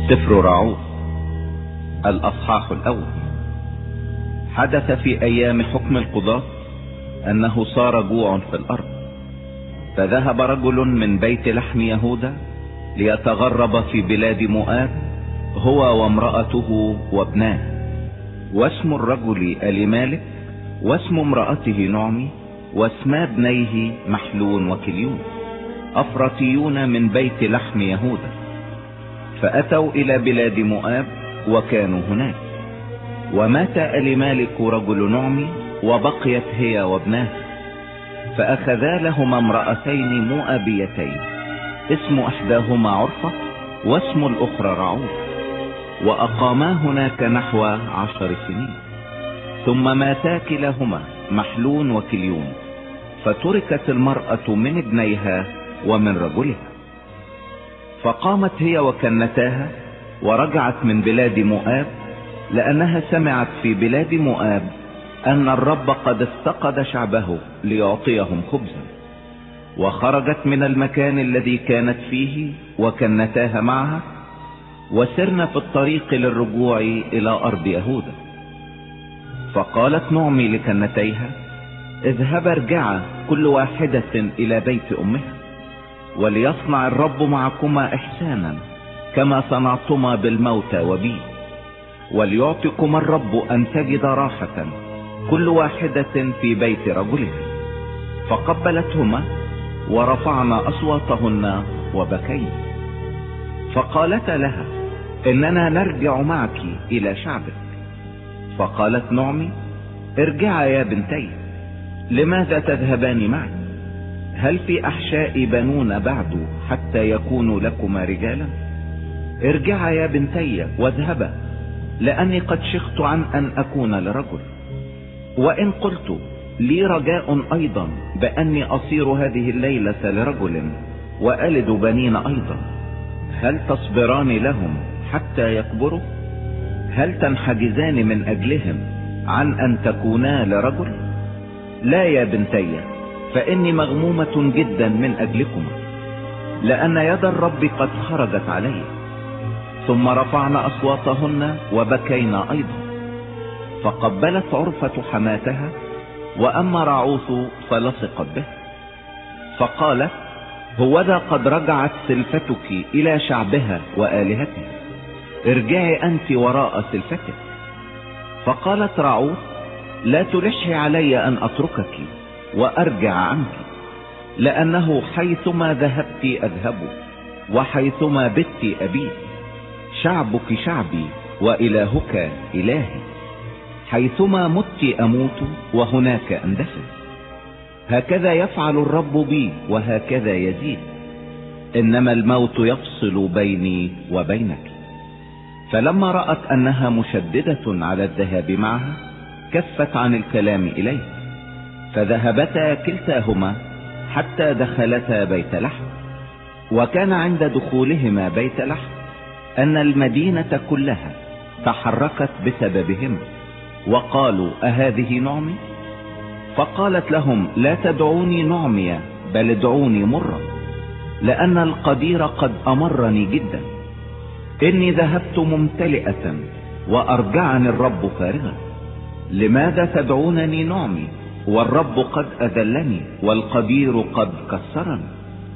سفر راعوث الأصحاح الأول. حدث في أيام حكم القضاة أنه صار جوع في الأرض، فذهب رجل من بيت لحم يهوذا ليتغرب في بلاد مؤاب هو وامرأته وابناه، واسم الرجل أليمالك، واسم امرأته نعمي، واسما ابنيه محلون وكليون، أفرطيون من بيت لحم يهوذا. فأتوا إلى بلاد مؤاب وكانوا هناك. ومات أليمالك رجل نعمي وبقيت هي وابناه، فأخذا لهما امرأتين مؤابيتين، اسم إحداهما عرفة واسم الأخرى رعوث، وأقاما هناك نحو 10 سنين. ثم ماتا كلاهما محلون وكليون، فتركت المرأة من ابنيها ومن رجلها. فقامت هي وكنتاها ورجعت من بلاد مؤاب، لأنها سمعت في بلاد مؤاب أن الرب قد افتقد شعبه ليعطيهم خبزا. وخرجت من المكان الذي كانت فيه وكنتاها معها، وسرنا في الطريق للرجوع إلى أرض يهوذا. فقالت نعمي لكنتيها: اذهبا ارجعا كل واحدة إلى بيت أمها، وليصنع الرب معكما إحسانا كما صنعتما بالموتى وبي، وليعطكما الرب أن تجد راحة كل واحدة في بيت رجلها. فقبلتهما ورفعنا أصواتهن وبكينا. فقالتا لها: إننا نرجع معك إلى شعبك. فقالت نعمي: ارجعا يا بنتي، لماذا تذهبان معي؟ هل في أحشاء بنون بعد حتى يكونوا لكما رجالا؟ ارجعا يا بنتي واذهبا، لأني قد شخت عن أن أكون لرجل. وإن قلت لي رجاء أيضا بأني أصير هذه الليلة لرجل وألد بنين أيضا، هل تصبران لهم حتى يكبروا؟ هل تنحجزان من أجلهم عن أن تكونا لرجل؟ لا يا بنتي، فإني مغمومة جدا من أجلكما، لأن يد الرب قد خرجت علي. ثم رفعنا أصواتهن وبكينا أيضا. فقبلت عرفة حماتها، وأما رعوث فلصقت به. فقالت: هوذا قد رجعت سلفتك إلى شعبها وآلهتها، ارجعي أنت وراء سلفتك. فقالت رعوث: لا تلحي علي أن أتركك وأرجع عنك، لأنه حيثما ذهبت أذهب، وحيثما بت أبيت. شعبك شعبي وإلهك إلهي، حيثما مت أموت وهناك أندفن. هكذا يفعل الرب بي وهكذا يزيد، إنما الموت يفصل بيني وبينك. فلما رأت أنها مشددة على الذهاب معها كفت عن الكلام إليه. فذهبتا كلتاهما حتى دخلتا بيت لحم. وكان عند دخولهما بيت لحم أن المدينة كلها تحركت بسببهم، وقالوا: أهذه نعمي؟ فقالت لهم: لا تدعوني نعمية، بل ادعوني مرة، لأن القدير قد أمرني جدا. إني ذهبت ممتلئة وأرجعني الرب فارغا. لماذا تدعونني نعمي والرب قد أذلني والقدير قد كسرني؟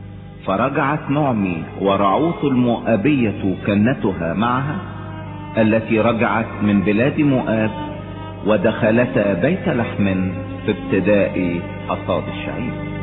فرجعت نعمي ورعوث المؤابية كنتها معها، التي رجعت من بلاد مؤاب، ودخلتا بيت لحم في ابتداء حصاد الشعير.